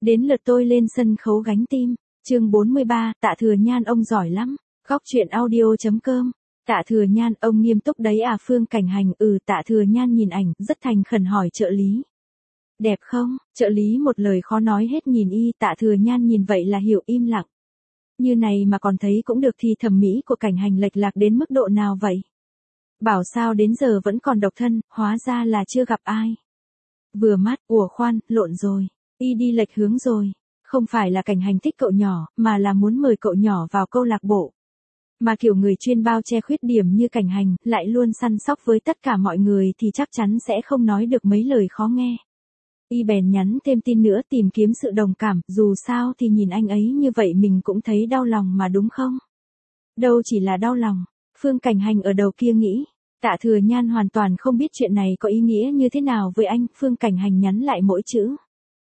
Đến lượt tôi lên sân khấu gánh tim. Chương 43, Tạ Thừa Nhan ông giỏi lắm. Góc truyện audio.com. Tạ Thừa Nhan, ông nghiêm túc đấy à? Phương Cảnh Hành. Tạ Thừa Nhan nhìn ảnh, rất thành khẩn hỏi trợ lý. Đẹp không? Trợ lý một lời khó nói hết nhìn y. Tạ Thừa Nhan nhìn vậy là hiểu, im lặng. Như này mà còn thấy cũng được thì thẩm mỹ của Cảnh Hành lệch lạc đến mức độ nào vậy? Bảo sao đến giờ vẫn còn độc thân, hóa ra là chưa gặp ai. Vừa mắt, khoan, lộn rồi. Y đi lệch hướng rồi. Không phải là Cảnh Hành thích cậu nhỏ, mà là muốn mời cậu nhỏ vào câu lạc bộ. Mà kiểu người chuyên bao che khuyết điểm như Cảnh Hành, lại luôn săn sóc với tất cả mọi người thì chắc chắn sẽ không nói được mấy lời khó nghe. Y bèn nhắn thêm tin nữa tìm kiếm sự đồng cảm, dù sao thì nhìn anh ấy như vậy mình cũng thấy đau lòng mà đúng không? Đâu chỉ là đau lòng, Phương Cảnh Hành ở đầu kia nghĩ. Tạ Thừa Nhan hoàn toàn không biết chuyện này có ý nghĩa như thế nào với anh. Phương Cảnh Hành nhắn lại mỗi chữ.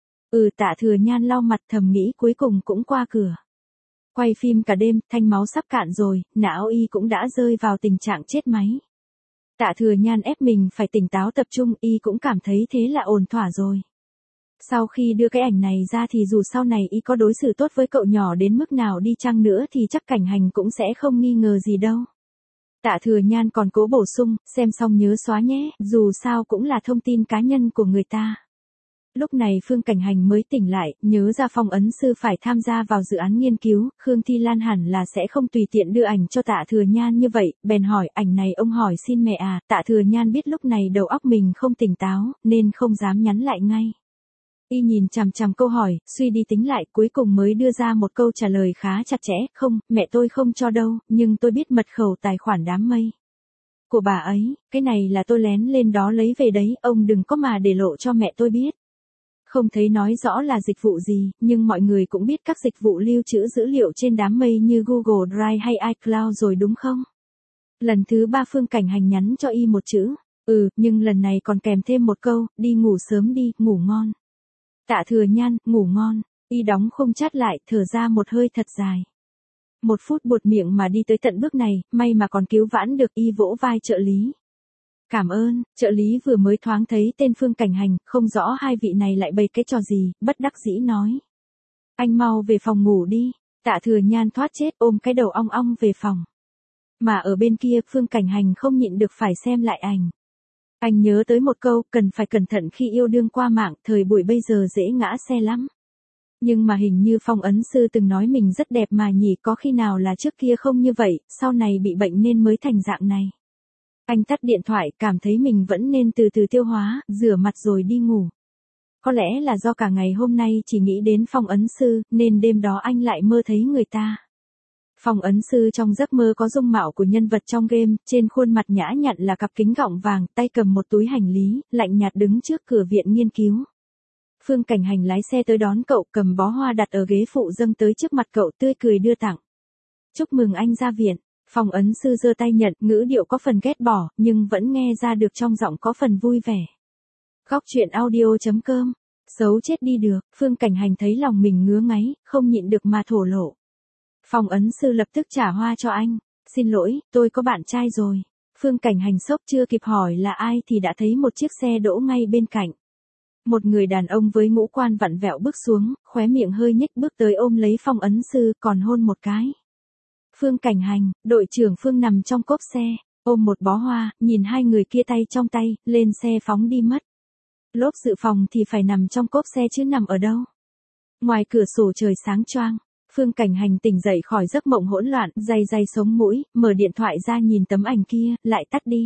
Tạ Thừa Nhan lau mặt thầm nghĩ cuối cùng cũng qua cửa. Quay phim cả đêm, thanh máu sắp cạn rồi, não y cũng đã rơi vào tình trạng chết máy. Tạ Thừa Nhan ép mình phải tỉnh táo tập trung, y cũng cảm thấy thế là ổn thỏa rồi. Sau khi đưa cái ảnh này ra thì dù sau này y có đối xử tốt với cậu nhỏ đến mức nào đi chăng nữa thì chắc Cảnh Hành cũng sẽ không nghi ngờ gì đâu. Tạ Thừa Nhan còn cố bổ sung, xem xong nhớ xóa nhé, dù sao cũng là thông tin cá nhân của người ta. Lúc này Phương Cảnh Hành mới tỉnh lại, nhớ ra Phong Ấn Sư phải tham gia vào dự án nghiên cứu, Khương Thi Lan hẳn là sẽ không tùy tiện đưa ảnh cho Tạ Thừa Nhan như vậy, bèn hỏi ảnh này ông hỏi xin mẹ à. Tạ Thừa Nhan biết lúc này đầu óc mình không tỉnh táo, nên không dám nhắn lại ngay. Y nhìn chằm chằm câu hỏi, suy đi tính lại, cuối cùng mới đưa ra một câu trả lời khá chặt chẽ, không, mẹ tôi không cho đâu, nhưng tôi biết mật khẩu tài khoản đám mây của bà ấy, cái này là tôi lén lên đó lấy về đấy, ông đừng có mà để lộ cho mẹ tôi biết. Không thấy nói rõ là dịch vụ gì, nhưng mọi người cũng biết các dịch vụ lưu trữ dữ liệu trên đám mây như Google Drive hay iCloud rồi đúng không? Lần thứ 3 Phương Cảnh Hành nhắn cho y một chữ, nhưng lần này còn kèm thêm một câu, đi ngủ sớm đi, ngủ ngon. Tạ Thừa Nhan, ngủ ngon, y đóng khung chat lại, thở ra một hơi thật dài. 1 phút buột miệng mà đi tới tận bước này, may mà còn cứu vãn được. Y vỗ vai trợ lý. Cảm ơn. Trợ lý vừa mới thoáng thấy tên Phương Cảnh Hành, không rõ hai vị này lại bày cái trò gì, bất đắc dĩ nói. Anh mau về phòng ngủ đi. Tạ Thừa Nhan thoát chết ôm cái đầu ong ong về phòng. Mà ở bên kia Phương Cảnh Hành không nhịn được phải xem lại ảnh. Anh nhớ tới một câu, cần phải cẩn thận khi yêu đương qua mạng, thời buổi bây giờ dễ ngã xe lắm. Nhưng mà hình như Phong Ấn Sư từng nói mình rất đẹp mà nhỉ, có khi nào là trước kia không như vậy, sau này bị bệnh nên mới thành dạng này. Anh tắt điện thoại, cảm thấy mình vẫn nên từ từ tiêu hóa, rửa mặt rồi đi ngủ. Có lẽ là do cả ngày hôm nay chỉ nghĩ đến Phong Ấn Sư, nên đêm đó anh lại mơ thấy người ta. Phong Ấn Sư trong giấc mơ có dung mạo của nhân vật trong game, trên khuôn mặt nhã nhặn là cặp kính gọng vàng, tay cầm một túi hành lý, lạnh nhạt đứng trước cửa viện nghiên cứu. Phương Cảnh Hành lái xe tới đón cậu, cầm bó hoa đặt ở ghế phụ dâng tới trước mặt cậu, tươi cười đưa tặng. Chúc mừng anh ra viện. Phong Ấn Sư giơ tay nhận, ngữ điệu có phần ghét bỏ, nhưng vẫn nghe ra được trong giọng có phần vui vẻ. Góc truyện audio.com. Xấu chết đi được, Phương Cảnh Hành thấy lòng mình ngứa ngáy, không nhịn được mà thổ lộ. Phong Ấn Sư lập tức trả hoa cho anh. Xin lỗi, tôi có bạn trai rồi. Phương Cảnh Hành sốc chưa kịp hỏi là ai thì đã thấy một chiếc xe đỗ ngay bên cạnh. Một người đàn ông với ngũ quan vặn vẹo bước xuống, khóe miệng hơi nhếch bước tới ôm lấy Phong Ấn Sư, còn hôn một cái. Phương Cảnh Hành, đội trưởng Phương nằm trong cốp xe, ôm một bó hoa, nhìn hai người kia tay trong tay, lên xe phóng đi mất. Lốp dự phòng thì phải nằm trong cốp xe chứ nằm ở đâu. Ngoài cửa sổ trời sáng choang, Phương Cảnh Hành tỉnh dậy khỏi giấc mộng hỗn loạn, day sống mũi, mở điện thoại ra nhìn tấm ảnh kia, lại tắt đi.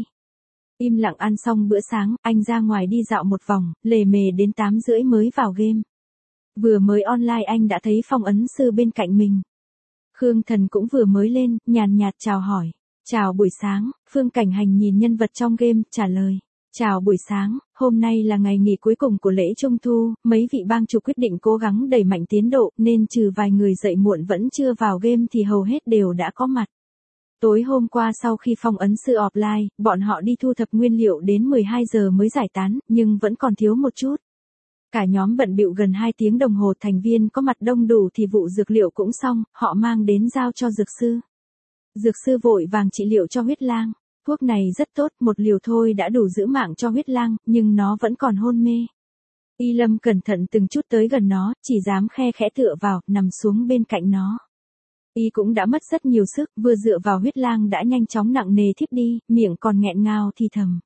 Im lặng ăn xong bữa sáng, anh ra ngoài đi dạo một vòng, lề mề đến 8:30 mới vào game. Vừa mới online anh đã thấy Phong Ấn Sư bên cạnh mình. Khương Thần cũng vừa mới lên, nhàn nhạt chào hỏi. Chào buổi sáng, Phương Cảnh Hành nhìn nhân vật trong game, trả lời. Chào buổi sáng, hôm nay là ngày nghỉ cuối cùng của lễ Trung Thu, mấy vị bang chủ quyết định cố gắng đẩy mạnh tiến độ, nên trừ vài người dậy muộn vẫn chưa vào game thì hầu hết đều đã có mặt. Tối hôm qua sau khi Phong Ấn Sư offline, bọn họ đi thu thập nguyên liệu đến 12 giờ mới giải tán, nhưng vẫn còn thiếu một chút. Cả nhóm bận bịu gần 2 tiếng đồng hồ, thành viên có mặt đông đủ thì vụ dược liệu cũng xong, họ mang đến giao cho dược sư. Dược sư vội vàng trị liệu cho huyết lang. Thuốc này rất tốt, một liều thôi đã đủ giữ mạng cho huyết lang, nhưng nó vẫn còn hôn mê. Y Lâm cẩn thận từng chút tới gần nó, chỉ dám khe khẽ tựa vào, nằm xuống bên cạnh nó. Y cũng đã mất rất nhiều sức, vừa dựa vào huyết lang đã nhanh chóng nặng nề thiếp đi, miệng còn nghẹn ngào thì thầm.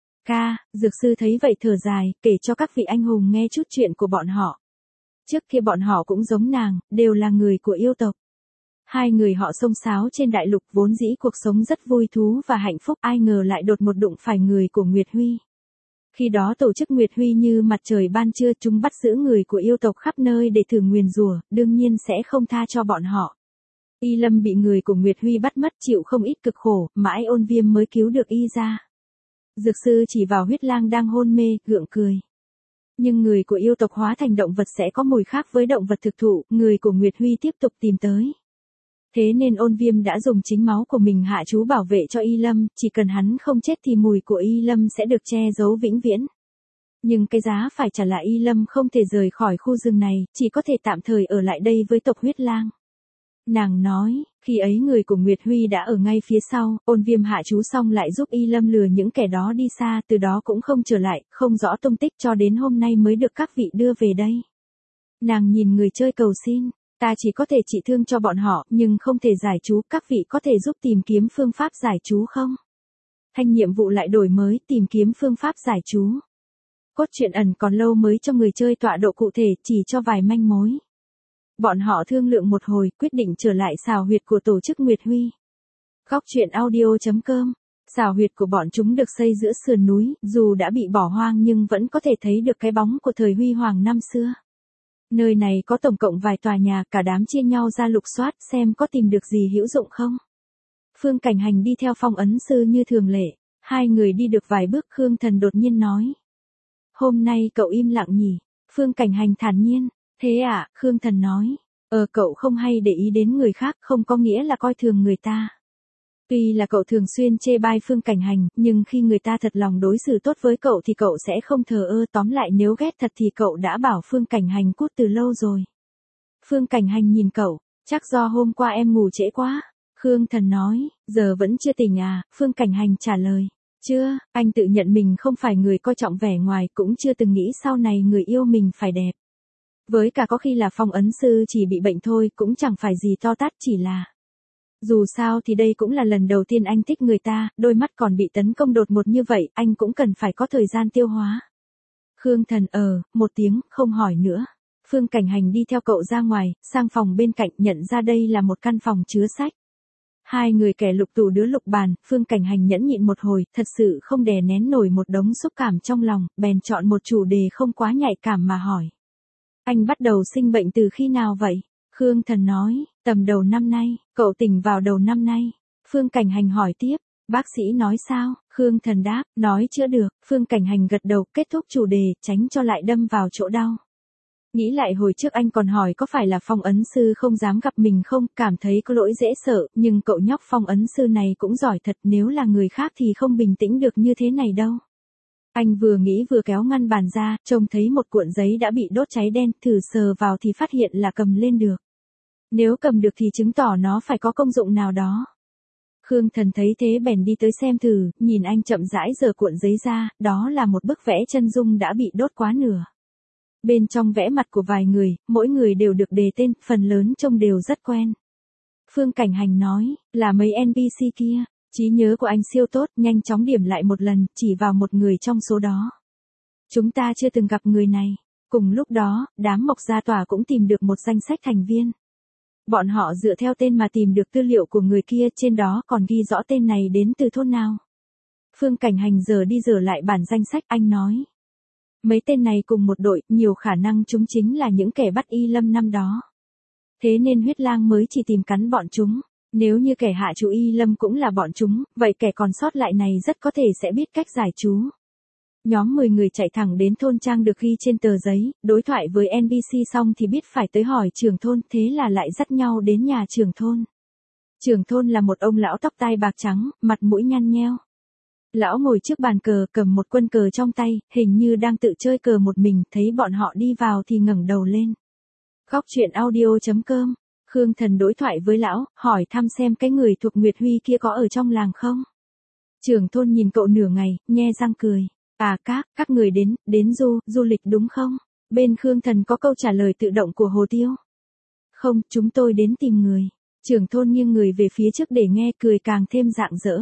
Ca, dược sư thấy vậy thở dài, kể cho các vị anh hùng nghe chút chuyện của bọn họ. Trước kia bọn họ cũng giống nàng, đều là người của yêu tộc. Hai người họ xông xáo trên đại lục vốn dĩ cuộc sống rất vui thú và hạnh phúc, ai ngờ lại đột một đụng phải người của Nguyệt Huy. Khi đó tổ chức Nguyệt Huy như mặt trời ban trưa, chúng bắt giữ người của yêu tộc khắp nơi để thử nguyền rủa, đương nhiên sẽ không tha cho bọn họ. Y Lâm bị người của Nguyệt Huy bắt mất, chịu không ít cực khổ, mãi Ôn Viêm mới cứu được y ra. Dược sư chỉ vào huyết lang đang hôn mê, gượng cười. Nhưng người của yêu tộc hóa thành động vật sẽ có mùi khác với động vật thực thụ, người của Nguyệt Huy tiếp tục tìm tới. Thế nên Ôn Viêm đã dùng chính máu của mình hạ chú bảo vệ cho Y Lâm, chỉ cần hắn không chết thì mùi của Y Lâm sẽ được che giấu vĩnh viễn. Nhưng cái giá phải trả là Y Lâm không thể rời khỏi khu rừng này, chỉ có thể tạm thời ở lại đây với tộc huyết lang. Nàng nói, khi ấy người của Nguyệt Huy đã ở ngay phía sau, Ôn Viêm hạ chú xong lại giúp Y Lâm lừa những kẻ đó đi xa, từ đó cũng không trở lại, không rõ tung tích cho đến hôm nay mới được các vị đưa về đây. Nàng nhìn người chơi cầu xin, ta chỉ có thể trị thương cho bọn họ, nhưng không thể giải chú, các vị có thể giúp tìm kiếm phương pháp giải chú không? Thanh nhiệm vụ lại đổi mới, tìm kiếm phương pháp giải chú. Cốt truyện ẩn còn lâu mới cho người chơi tọa độ cụ thể, chỉ cho vài manh mối. Bọn họ thương lượng một hồi, quyết định trở lại xào huyệt của tổ chức Nguyệt Huy. Góc truyện audio.com. Xào huyệt của bọn chúng được xây giữa sườn núi, dù đã bị bỏ hoang nhưng vẫn có thể thấy được cái bóng của thời huy hoàng năm xưa. Nơi này có tổng cộng vài tòa nhà, cả đám chia nhau ra lục soát xem có tìm được gì hữu dụng không. Phương Cảnh Hành đi theo Phong Ấn Sư như thường lệ. Hai người đi được vài bước, Khương Thần đột nhiên nói. Hôm nay cậu im lặng nhỉ? Phương Cảnh Hành thản nhiên. Thế à, Khương Thần nói. Cậu không hay để ý đến người khác, không có nghĩa là coi thường người ta. Tuy là cậu thường xuyên chê bai Phương Cảnh Hành, nhưng khi người ta thật lòng đối xử tốt với cậu thì cậu sẽ không thờ ơ, tóm lại nếu ghét thật thì cậu đã bảo Phương Cảnh Hành cút từ lâu rồi. Phương Cảnh Hành nhìn cậu, chắc do hôm qua em ngủ trễ quá. Khương Thần nói, giờ vẫn chưa tỉnh à? Phương Cảnh Hành trả lời, chưa, anh tự nhận mình không phải người coi trọng vẻ ngoài, cũng chưa từng nghĩ sau này người yêu mình phải đẹp. Với cả có khi là Phong Ấn Sư chỉ bị bệnh thôi, cũng chẳng phải gì to tát, chỉ là... Dù sao thì đây cũng là lần đầu tiên anh thích người ta, đôi mắt còn bị tấn công đột ngột như vậy, anh cũng cần phải có thời gian tiêu hóa. Khương Thần một tiếng, không hỏi nữa. Phương Cảnh Hành đi theo cậu ra ngoài, sang phòng bên cạnh, nhận ra đây là một căn phòng chứa sách. Hai người kẻ lục tủ đứa lục bàn, Phương Cảnh Hành nhẫn nhịn một hồi, thật sự không đè nén nổi một đống xúc cảm trong lòng, bèn chọn một chủ đề không quá nhạy cảm mà hỏi. Anh bắt đầu sinh bệnh từ khi nào vậy? Khương Thần nói, tầm đầu năm nay, cậu tỉnh vào đầu năm nay. Phương Cảnh Hành hỏi tiếp, bác sĩ nói sao? Khương Thần đáp, nói chữa được. Phương Cảnh Hành gật đầu, kết thúc chủ đề, tránh cho lại đâm vào chỗ đau. Nghĩ lại hồi trước anh còn hỏi có phải là Phong Ấn Sư không dám gặp mình không, cảm thấy có lỗi dễ sợ, nhưng cậu nhóc Phong Ấn Sư này cũng giỏi thật, nếu là người khác thì không bình tĩnh được như thế này đâu. Anh vừa nghĩ vừa kéo ngăn bàn ra, trông thấy một cuộn giấy đã bị đốt cháy đen, thử sờ vào thì phát hiện là cầm lên được. Nếu cầm được thì chứng tỏ nó phải có công dụng nào đó. Khương Thần thấy thế bèn đi tới xem thử, nhìn anh chậm rãi giở cuộn giấy ra, đó là một bức vẽ chân dung đã bị đốt quá nửa. Bên trong vẽ mặt của vài người, mỗi người đều được đề tên, phần lớn trông đều rất quen. Phương Cảnh Hành nói, là mấy NPC kia. Trí nhớ của anh siêu tốt, nhanh chóng điểm lại một lần, chỉ vào một người trong số đó. Chúng ta chưa từng gặp người này. Cùng lúc đó, đám Mộc Gia Tỏa cũng tìm được một danh sách thành viên. Bọn họ dựa theo tên mà tìm được tư liệu của người kia, trên đó còn ghi rõ tên này đến từ thôn nào. Phương Cảnh Hành giờ đi dở lại bản danh sách, anh nói. Mấy tên này cùng một đội, nhiều khả năng chúng chính là những kẻ bắt Y Lâm năm đó. Thế nên huyết lang mới chỉ tìm cắn bọn chúng. Nếu như kẻ hạ chú Y Lâm cũng là bọn chúng, vậy kẻ còn sót lại này rất có thể sẽ biết cách giải chú. Nhóm 10 người chạy thẳng đến thôn trang được ghi trên tờ giấy, đối thoại với NPC xong thì biết phải tới hỏi trưởng thôn, thế là lại dắt nhau đến nhà trưởng thôn. Trưởng thôn là một ông lão tóc tai bạc trắng, mặt mũi nhăn nheo. Lão ngồi trước bàn cờ, cầm một quân cờ trong tay, hình như đang tự chơi cờ một mình, thấy bọn họ đi vào thì ngẩng đầu lên. Góc truyện audio.com. Khương Thần đối thoại với lão, hỏi thăm xem cái người thuộc Nguyệt Huy kia có ở trong làng không. Trưởng thôn nhìn cậu nửa ngày, nhe răng cười. À các người đến du lịch đúng không? Bên Khương Thần có câu trả lời tự động của Hồ Tiêu. Không, chúng tôi đến tìm người. Trưởng thôn nghiêng người về phía trước để nghe, cười càng thêm rạng rỡ.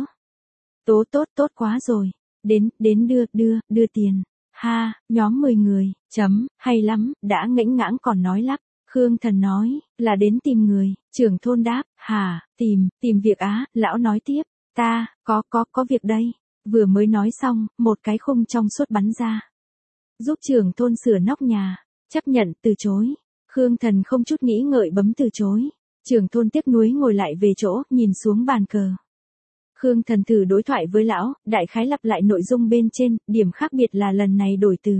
Tốt quá rồi. Đến đưa tiền. Ha, nhóm 10 người, hay lắm, đã ngãnh ngãng còn nói lắp. Khương Thần nói, là đến tìm người, trưởng thôn đáp, hả, tìm việc á, lão nói tiếp, ta, có việc đây. Vừa mới nói xong, một cái khung trong suốt bắn ra. Giúp trưởng thôn sửa nóc nhà, chấp nhận, từ chối. Khương Thần không chút nghĩ ngợi bấm từ chối. Trưởng thôn tiếc nuối ngồi lại về chỗ, nhìn xuống bàn cờ. Khương Thần thử đối thoại với lão, đại khái lặp lại nội dung bên trên, điểm khác biệt là lần này đổi từ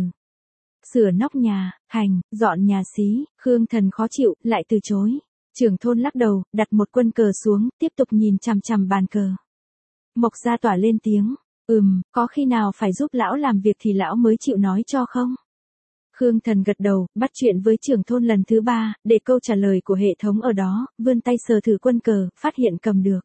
sửa nóc nhà, thành, dọn nhà xí. Khương Thần khó chịu, lại từ chối. Trưởng thôn lắc đầu, đặt một quân cờ xuống, tiếp tục nhìn chằm chằm bàn cờ. Mộc Gia Tỏa lên tiếng, có khi nào phải giúp lão làm việc thì lão mới chịu nói cho không? Khương Thần gật đầu, bắt chuyện với trưởng thôn lần thứ 3, để câu trả lời của hệ thống ở đó, vươn tay sờ thử quân cờ, phát hiện cầm được.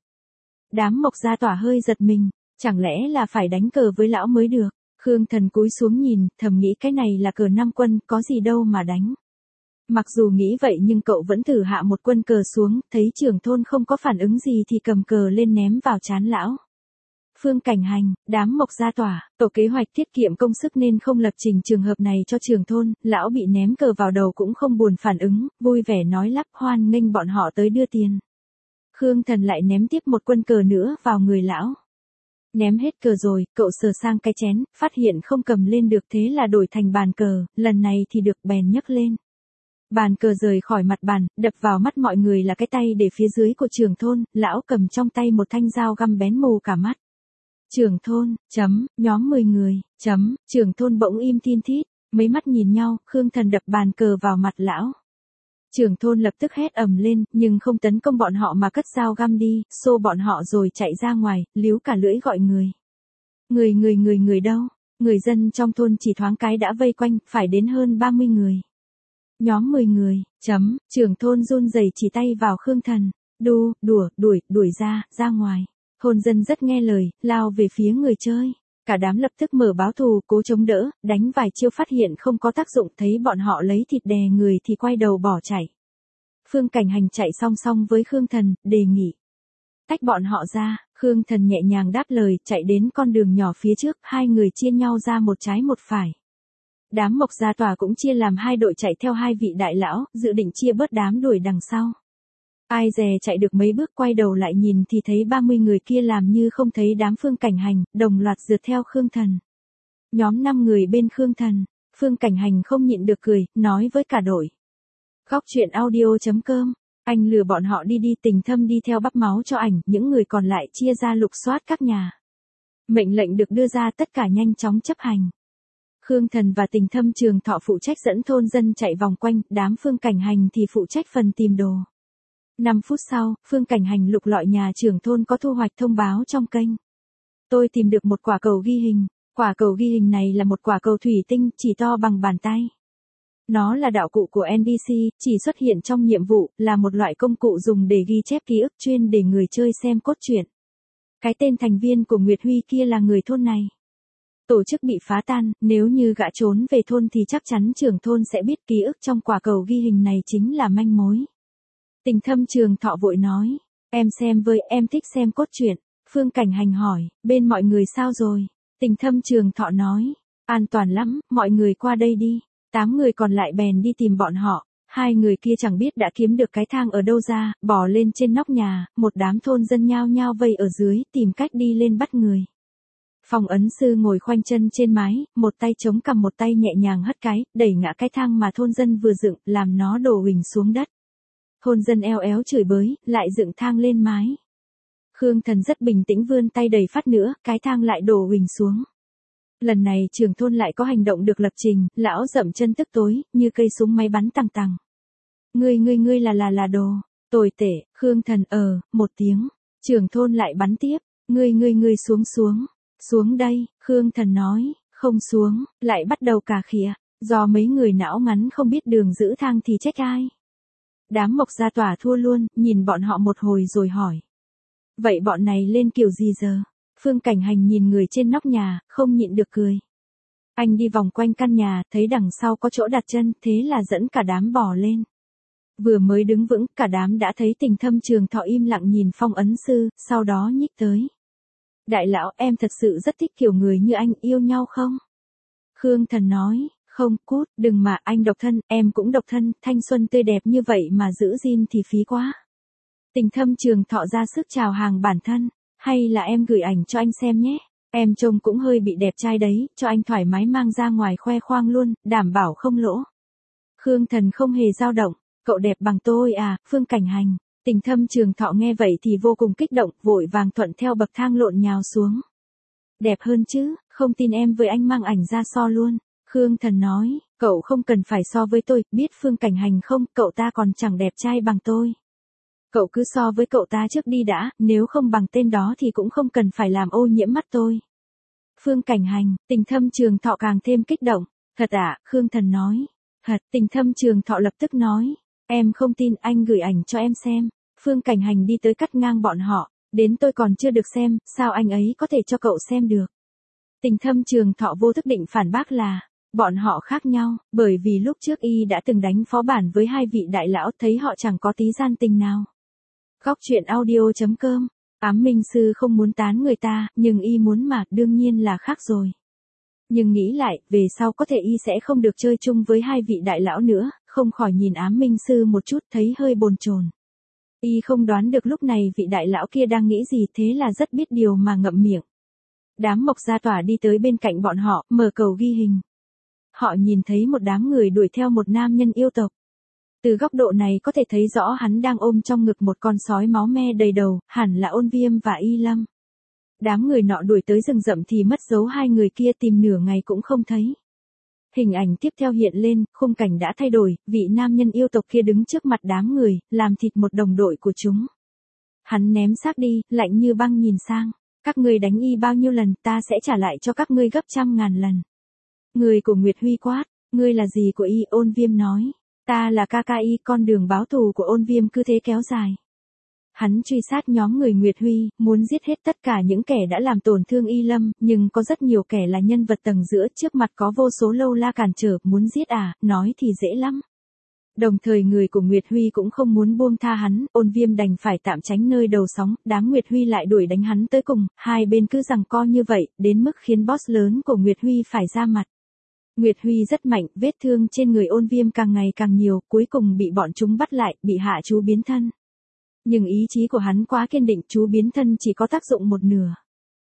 Đám Mộc Gia Tỏa hơi giật mình, chẳng lẽ là phải đánh cờ với lão mới được? Khương Thần cúi xuống nhìn, thầm nghĩ cái này là cờ 5 quân, có gì đâu mà đánh. Mặc dù nghĩ vậy nhưng cậu vẫn thử hạ một quân cờ xuống, thấy trưởng thôn không có phản ứng gì thì cầm cờ lên ném vào trán lão. Phương Cảnh Hành, đám Mộc Gia Tỏa, tổ kế hoạch tiết kiệm công sức nên không lập trình trường hợp này cho trưởng thôn, lão bị ném cờ vào đầu cũng không buồn phản ứng, vui vẻ nói lắp hoan nghênh bọn họ tới đưa tiền. Khương Thần lại ném tiếp một quân cờ nữa vào người lão. Ném hết cờ rồi, cậu sờ sang cái chén, phát hiện không cầm lên được, thế là đổi thành bàn cờ, lần này thì được bèn nhấc lên. Bàn cờ rời khỏi mặt bàn, đập vào mắt mọi người là cái tay để phía dưới của trưởng thôn, lão cầm trong tay một thanh dao găm bén mù cả mắt. Trưởng thôn, nhóm 10 người, trưởng thôn bỗng im thiên thít, mấy mắt nhìn nhau, Khương Thần đập bàn cờ vào mặt lão. Trưởng thôn lập tức hét ầm lên, nhưng không tấn công bọn họ mà cất dao găm đi, xô bọn họ rồi chạy ra ngoài, líu cả lưỡi gọi người. Người đâu? Người dân trong thôn chỉ thoáng cái đã vây quanh, phải đến hơn 30 người. Nhóm 10 người, trưởng thôn run rẩy chỉ tay vào Khương Thần, đuổi ra ngoài. Thôn dân rất nghe lời, lao về phía người chơi. Cả đám lập tức mở báo thù, cố chống đỡ, đánh vài chiêu phát hiện không có tác dụng, thấy bọn họ lấy thịt đè người thì quay đầu bỏ chạy. Phương Cảnh Hành chạy song song với Khương Thần, đề nghị tách bọn họ ra. Khương Thần nhẹ nhàng đáp lời, chạy đến con đường nhỏ phía trước, hai người chia nhau ra một trái một phải. Đám Mộc Gia Tỏa cũng chia làm hai đội chạy theo hai vị đại lão, dự định chia bớt đám đuổi đằng sau. Ai dè chạy được mấy bước quay đầu lại nhìn thì thấy 30 người kia làm như không thấy đám Phương Cảnh Hành, đồng loạt rượt theo Khương Thần. Nhóm 5 người bên Khương Thần, Phương Cảnh Hành không nhịn được cười, nói với cả đội. Góc truyện audio.com, anh lừa bọn họ đi, Tình Thâm đi theo bắp máu cho ảnh, những người còn lại chia ra lục soát các nhà. Mệnh lệnh được đưa ra, tất cả nhanh chóng chấp hành. Khương Thần và Tình Thâm Trường Thọ phụ trách dẫn thôn dân chạy vòng quanh, đám Phương Cảnh Hành thì phụ trách phần tìm đồ. 5 phút sau, Phương Cảnh Hành lục lọi nhà trưởng thôn có thu hoạch thông báo trong kênh. Tôi tìm được một quả cầu ghi hình. Quả cầu ghi hình này là một quả cầu thủy tinh, chỉ to bằng bàn tay. Nó là đạo cụ của NPC, chỉ xuất hiện trong nhiệm vụ, là một loại công cụ dùng để ghi chép ký ức chuyên để người chơi xem cốt truyện. Cái tên thành viên của Nguyệt Huy kia là người thôn này. Tổ chức bị phá tan, nếu như gã trốn về thôn thì chắc chắn trưởng thôn sẽ biết ký ức trong quả cầu ghi hình này chính là manh mối. Tình Thâm Trường Thọ vội nói, em xem với, em thích xem cốt truyện. Phương Cảnh Hành hỏi, bên mọi người sao rồi? Tình Thâm Trường Thọ nói, an toàn lắm, mọi người qua đây đi. 8 người còn lại bèn đi tìm bọn họ. 2 người kia chẳng biết đã kiếm được cái thang ở đâu ra, bỏ lên trên nóc nhà, một đám thôn dân nhao nhao vây ở dưới, tìm cách đi lên bắt người. Phòng ấn sư ngồi khoanh chân trên mái, một tay chống cằm một tay nhẹ nhàng hất cái, đẩy ngã cái thang mà thôn dân vừa dựng, làm nó đổ huỳnh xuống đất. Thôn dân eo éo chửi bới, lại dựng thang lên mái. Khương Thần rất bình tĩnh vươn tay đẩy phát nữa, cái thang lại đổ huỳnh xuống. Lần này trưởng thôn lại có hành động được lập trình, lão dậm chân tức tối, như cây súng máy bắn tằng tằng. Ngươi là đồ, tồi tệ. Khương Thần một tiếng, trưởng thôn lại bắn tiếp, ngươi xuống đây. Khương Thần nói, không xuống, lại bắt đầu cà khịa, do mấy người não ngắn không biết đường giữ thang thì trách ai. Đám Mộc Gia Tỏa thua luôn, nhìn bọn họ một hồi rồi hỏi. Vậy bọn này lên kiểu gì giờ? Phương Cảnh Hành nhìn người trên nóc nhà, không nhịn được cười. Anh đi vòng quanh căn nhà, thấy đằng sau có chỗ đặt chân, thế là dẫn cả đám bò lên. Vừa mới đứng vững, cả đám đã thấy Tình Thâm Trường Thọ im lặng nhìn Phong Ấn Sư, sau đó nhích tới. Đại lão, em thật sự rất thích kiểu người như anh, yêu nhau không? Khương Thần nói, không, cút, đừng mà, anh độc thân, em cũng độc thân, thanh xuân tươi đẹp như vậy mà giữ gìn thì phí quá. Tình Thâm Trường Thọ ra sức chào hàng bản thân, hay là em gửi ảnh cho anh xem nhé. Em trông cũng hơi bị đẹp trai đấy, cho anh thoải mái mang ra ngoài khoe khoang luôn, đảm bảo không lỗ. Khương Thần không hề dao động, cậu đẹp bằng tôi à, Phương Cảnh Hành. Tình Thâm Trường Thọ nghe vậy thì vô cùng kích động, vội vàng thuận theo bậc thang lộn nhào xuống. Đẹp hơn chứ, không tin em với anh mang ảnh ra so luôn. Khương Thần nói, cậu không cần phải so với tôi, biết Phương Cảnh Hành không, cậu ta còn chẳng đẹp trai bằng tôi. Cậu cứ so với cậu ta trước đi đã, nếu không bằng tên đó thì cũng không cần phải làm ô nhiễm mắt tôi. Phương Cảnh Hành, Tình Thâm Trường Thọ càng thêm kích động. Thật à, Khương Thần nói. Thật, Tình Thâm Trường Thọ lập tức nói. Em không tin, anh gửi ảnh cho em xem. Phương Cảnh Hành đi tới cắt ngang bọn họ. Đến tôi còn chưa được xem, sao anh ấy có thể cho cậu xem được. Tình Thâm Trường Thọ vô thức định phản bác là, bọn họ khác nhau, bởi vì lúc trước y đã từng đánh phó bản với hai vị đại lão, thấy họ chẳng có tí gian tình nào. Góc truyện audio.com. Ám Minh Sư không muốn tán người ta, nhưng y muốn mà, đương nhiên là khác rồi. Nhưng nghĩ lại, về sau có thể y sẽ không được chơi chung với hai vị đại lão nữa, không khỏi nhìn Ám Minh Sư một chút thấy hơi bồn chồn. Y không đoán được lúc này vị đại lão kia đang nghĩ gì, thế là rất biết điều mà ngậm miệng. Đám Mộc Gia Tỏa đi tới bên cạnh bọn họ, mở cầu ghi hình. Họ nhìn thấy một đám người đuổi theo một nam nhân yêu tộc. Từ góc độ này có thể thấy rõ hắn đang ôm trong ngực một con sói máu me đầy đầu, hẳn là Ôn Viêm và Y Lâm. Đám người nọ đuổi tới rừng rậm thì mất dấu hai người kia, tìm nửa ngày cũng không thấy. Hình ảnh tiếp theo hiện lên, khung cảnh đã thay đổi, vị nam nhân yêu tộc kia đứng trước mặt đám người, làm thịt một đồng đội của chúng. Hắn ném xác đi, lạnh như băng nhìn sang. Các ngươi đánh y bao nhiêu lần, ta sẽ trả lại cho các ngươi gấp 100.000 lần. Người của Nguyệt Huy quát, ngươi là gì của y? Ôn Viêm nói, ta là ca ca y. Con đường báo thù của Ôn Viêm cứ thế kéo dài. Hắn truy sát nhóm người Nguyệt Huy, muốn giết hết tất cả những kẻ đã làm tổn thương Y Lâm, nhưng có rất nhiều kẻ là nhân vật tầng giữa, trước mặt có vô số lâu la cản trở, muốn giết à, nói thì dễ lắm. Đồng thời người của Nguyệt Huy cũng không muốn buông tha hắn, Ôn Viêm đành phải tạm tránh nơi đầu sóng, đám Nguyệt Huy lại đuổi đánh hắn tới cùng, hai bên cứ giằng co như vậy, đến mức khiến boss lớn của Nguyệt Huy phải ra mặt. Nguyệt Huy rất mạnh, vết thương trên người Ôn Viêm càng ngày càng nhiều, cuối cùng bị bọn chúng bắt lại, bị hạ chú biến thân. Nhưng ý chí của hắn quá kiên định, chú biến thân chỉ có tác dụng một nửa.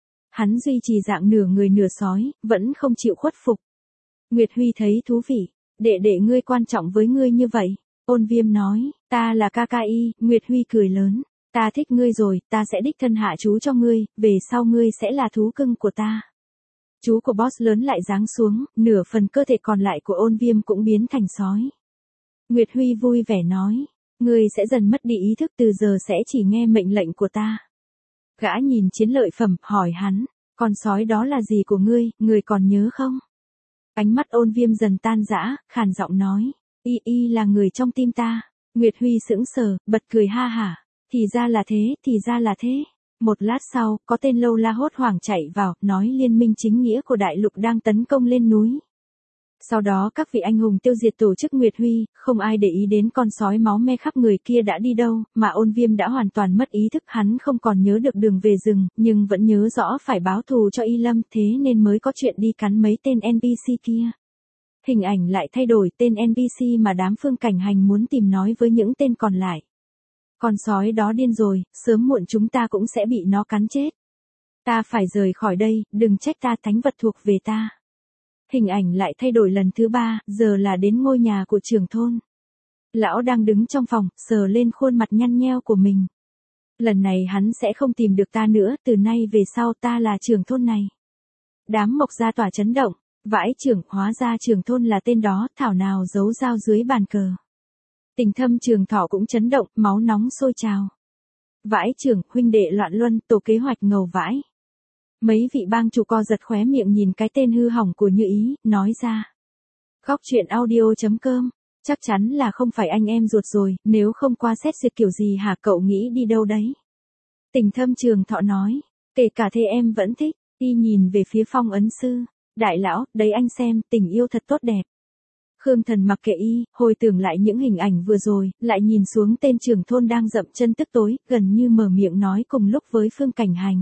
Hắn duy trì dạng nửa người nửa sói, vẫn không chịu khuất phục. Nguyệt Huy thấy thú vị, đệ ngươi quan trọng với ngươi như vậy. Ôn Viêm nói, ta là ca ca y. Nguyệt Huy cười lớn, ta thích ngươi rồi, ta sẽ đích thân hạ chú cho ngươi, về sau ngươi sẽ là thú cưng của ta. Chú của boss lớn lại giáng xuống, nửa phần cơ thể còn lại của Ôn Viêm cũng biến thành sói. Nguyệt Huy vui vẻ nói, ngươi sẽ dần mất đi ý thức, từ giờ sẽ chỉ nghe mệnh lệnh của ta. Gã nhìn chiến lợi phẩm, hỏi hắn, con sói đó là gì của ngươi, ngươi còn nhớ không? Ánh mắt Ôn Viêm dần tan rã, khàn giọng nói, y là người trong tim ta. Nguyệt Huy sững sờ, bật cười ha hả, thì ra là thế, thì ra là thế. Một lát sau, có tên lâu la hốt hoảng chạy vào, nói liên minh chính nghĩa của đại lục đang tấn công lên núi. Sau đó các vị anh hùng tiêu diệt tổ chức Nguyệt Huy, không ai để ý đến con sói máu me khắp người kia đã đi đâu, mà Ôn Viêm đã hoàn toàn mất ý thức, hắn không còn nhớ được đường về rừng, nhưng vẫn nhớ rõ phải báo thù cho Y Lâm, thế nên mới có chuyện đi cắn mấy tên NPC kia. Hình ảnh lại thay đổi, tên NPC mà đám Phương Cảnh Hành muốn tìm nói với những tên còn lại. Con sói đó điên rồi, sớm muộn chúng ta cũng sẽ bị nó cắn chết. Ta phải rời khỏi đây, đừng trách ta, thánh vật thuộc về ta. Hình ảnh lại thay đổi lần thứ 3, giờ là đến ngôi nhà của trưởng thôn. Lão đang đứng trong phòng, sờ lên khuôn mặt nhăn nheo của mình. Lần này hắn sẽ không tìm được ta nữa, từ nay về sau ta là trưởng thôn này. Đám Mộc Gia Tỏa chấn động, vãi trưởng, hóa ra trưởng thôn là tên đó, thảo nào giấu dao dưới bàn cờ. Tình Thâm Trường Thọ cũng chấn động, máu nóng sôi trào. Vãi trưởng, huynh đệ loạn luân, tổ kế hoạch ngầu vãi. Mấy vị bang chủ co giật khóe miệng nhìn cái tên hư hỏng của Như Ý, nói ra. Góc truyện audio.com, chắc chắn là không phải anh em ruột rồi, nếu không qua xét duyệt kiểu gì hả, cậu nghĩ đi đâu đấy? Tình Thâm Trường Thọ nói, kể cả thế em vẫn thích. Y nhìn về phía Phong Ấn Sư, Đại lão, đấy anh xem, tình yêu thật tốt đẹp. Khương Thần mặc kệ y, hồi tưởng lại những hình ảnh vừa rồi, lại nhìn xuống tên trưởng thôn đang dậm chân tức tối, gần như mở miệng nói cùng lúc với Phương Cảnh Hành.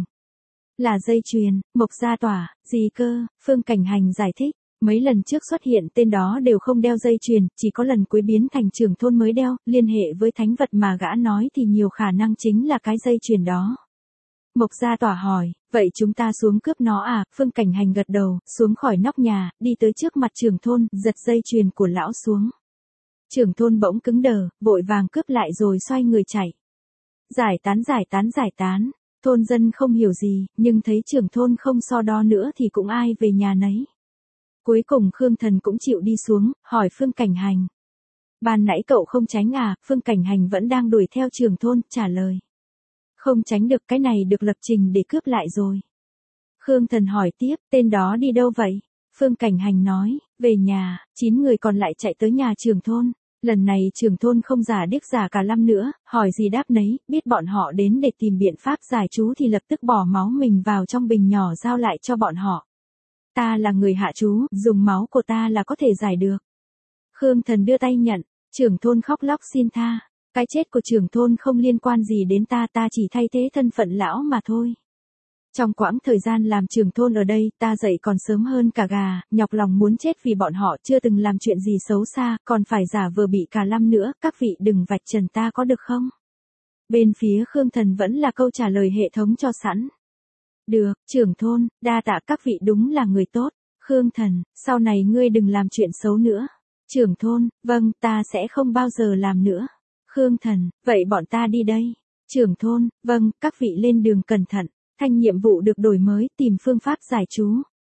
Là dây chuyền, Mộc Gia Tỏa, gì cơ? Phương Cảnh Hành giải thích. Mấy lần trước xuất hiện tên đó đều không đeo dây chuyền, chỉ có lần cuối biến thành trưởng thôn mới đeo, liên hệ với thánh vật mà gã nói thì nhiều khả năng chính là cái dây chuyền đó. Mộc Gia Tỏa hỏi, vậy chúng ta xuống cướp nó à? Phương Cảnh Hành gật đầu, xuống khỏi nóc nhà, đi tới trước mặt trưởng thôn, giật dây chuyền của lão xuống. Trưởng thôn bỗng cứng đờ, vội vàng cướp lại rồi xoay người chạy. Giải tán giải tán giải tán. Thôn dân không hiểu gì, nhưng thấy trưởng thôn không so đo nữa thì cũng ai về nhà nấy. Cuối cùng Khương Thần cũng chịu đi xuống, hỏi Phương Cảnh Hành. Ban nãy cậu không tránh à? Phương Cảnh Hành vẫn đang đuổi theo trưởng thôn, trả lời. Không tránh được, cái này được lập trình để cướp lại rồi. Khương Thần hỏi tiếp, tên đó đi đâu vậy? Phương Cảnh Hành nói, về nhà, 9 người còn lại chạy tới nhà trưởng thôn. Lần này trưởng thôn không giả điếc giả cả lăm nữa, hỏi gì đáp nấy, biết bọn họ đến để tìm biện pháp giải chú thì lập tức bỏ máu mình vào trong bình nhỏ giao lại cho bọn họ. Ta là người hạ chú, dùng máu của ta là có thể giải được. Khương Thần đưa tay nhận, trưởng thôn khóc lóc xin tha. Cái chết của trưởng thôn không liên quan gì đến ta, ta chỉ thay thế thân phận lão mà thôi. Trong quãng thời gian làm trưởng thôn ở đây, ta dậy còn sớm hơn cả gà, nhọc lòng muốn chết vì bọn họ chưa từng làm chuyện gì xấu xa, còn phải giả vờ bị cả lăm nữa, các vị đừng vạch trần ta có được không? Bên phía Khương Thần vẫn là câu trả lời hệ thống cho sẵn. Được, trưởng thôn, đa tạ các vị đúng là người tốt. Khương Thần, sau này ngươi đừng làm chuyện xấu nữa. Trưởng thôn, vâng, ta sẽ không bao giờ làm nữa. Khương Thần, vậy bọn ta đi đây. Trưởng thôn, vâng, các vị lên đường cẩn thận. Thanh nhiệm vụ được đổi mới, tìm phương pháp giải chú.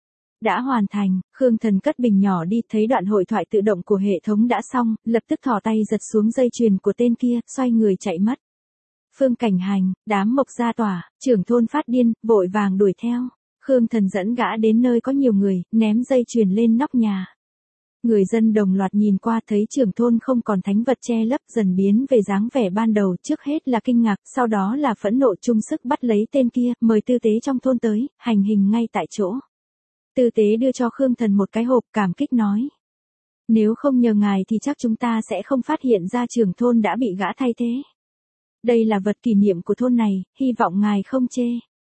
Đã hoàn thành, Khương Thần cất bình nhỏ đi, thấy đoạn hội thoại tự động của hệ thống đã xong, lập tức thò tay giật xuống dây chuyền của tên kia, xoay người chạy mất. Phương Cảnh Hành, đám Mộc Gia Tỏa, trưởng thôn phát điên, vội vàng đuổi theo. Khương Thần dẫn gã đến nơi có nhiều người, ném dây chuyền lên nóc nhà. Người dân đồng loạt nhìn qua thấy trưởng thôn không còn thánh vật che lấp, dần biến về dáng vẻ ban đầu, trước hết là kinh ngạc, sau đó là phẫn nộ, chung sức bắt lấy tên kia, mời tư tế trong thôn tới, hành hình ngay tại chỗ. Tư tế đưa cho Khương Thần một cái hộp, cảm kích nói. Nếu không nhờ ngài thì chắc chúng ta sẽ không phát hiện ra trưởng thôn đã bị gã thay thế. Đây là vật kỷ niệm của thôn này, hy vọng ngài không chê.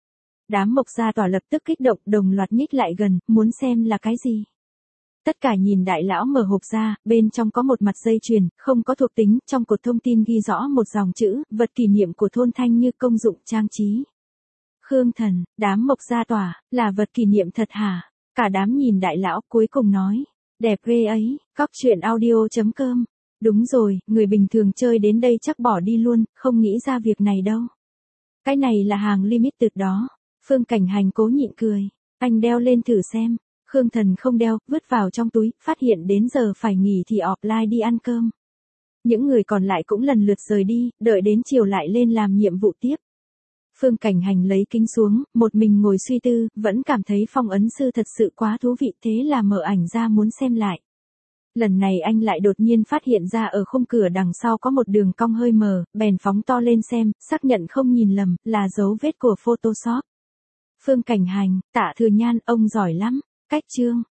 Đám Mộc Gia Tỏa lập tức kích động, đồng loạt nhích lại gần, muốn xem là cái gì. Tất cả nhìn đại lão mở hộp ra, bên trong có một mặt dây chuyền, không có thuộc tính, trong cột thông tin ghi rõ một dòng chữ, vật kỷ niệm của thôn Thanh Như, công dụng trang trí. Khương Thần, đám Mộc Gia Tỏa, là vật kỷ niệm thật hả? Cả đám nhìn đại lão, cuối cùng nói, đẹp ghê ấy, Cóc Truyện Audio.com. Đúng rồi, người bình thường chơi đến đây chắc bỏ đi luôn, không nghĩ ra việc này đâu. Cái này là hàng limited đó. Phương Cảnh Hành cố nhịn cười, anh đeo lên thử xem. Khương Thần không đeo, vứt vào trong túi, phát hiện đến giờ phải nghỉ thì offline đi ăn cơm. Những người còn lại cũng lần lượt rời đi, đợi đến chiều lại lên làm nhiệm vụ tiếp. Phương Cảnh Hành lấy kính xuống, một mình ngồi suy tư, vẫn cảm thấy phong ấn sư thật sự quá thú vị, thế là mở ảnh ra muốn xem lại. Lần này anh lại đột nhiên phát hiện ra ở khung cửa đằng sau có một đường cong hơi mờ, bèn phóng to lên xem, xác nhận không nhìn lầm, là dấu vết của Photoshop. Phương Cảnh Hành, Tạ Thừa Nhan, ông giỏi lắm. Cách chương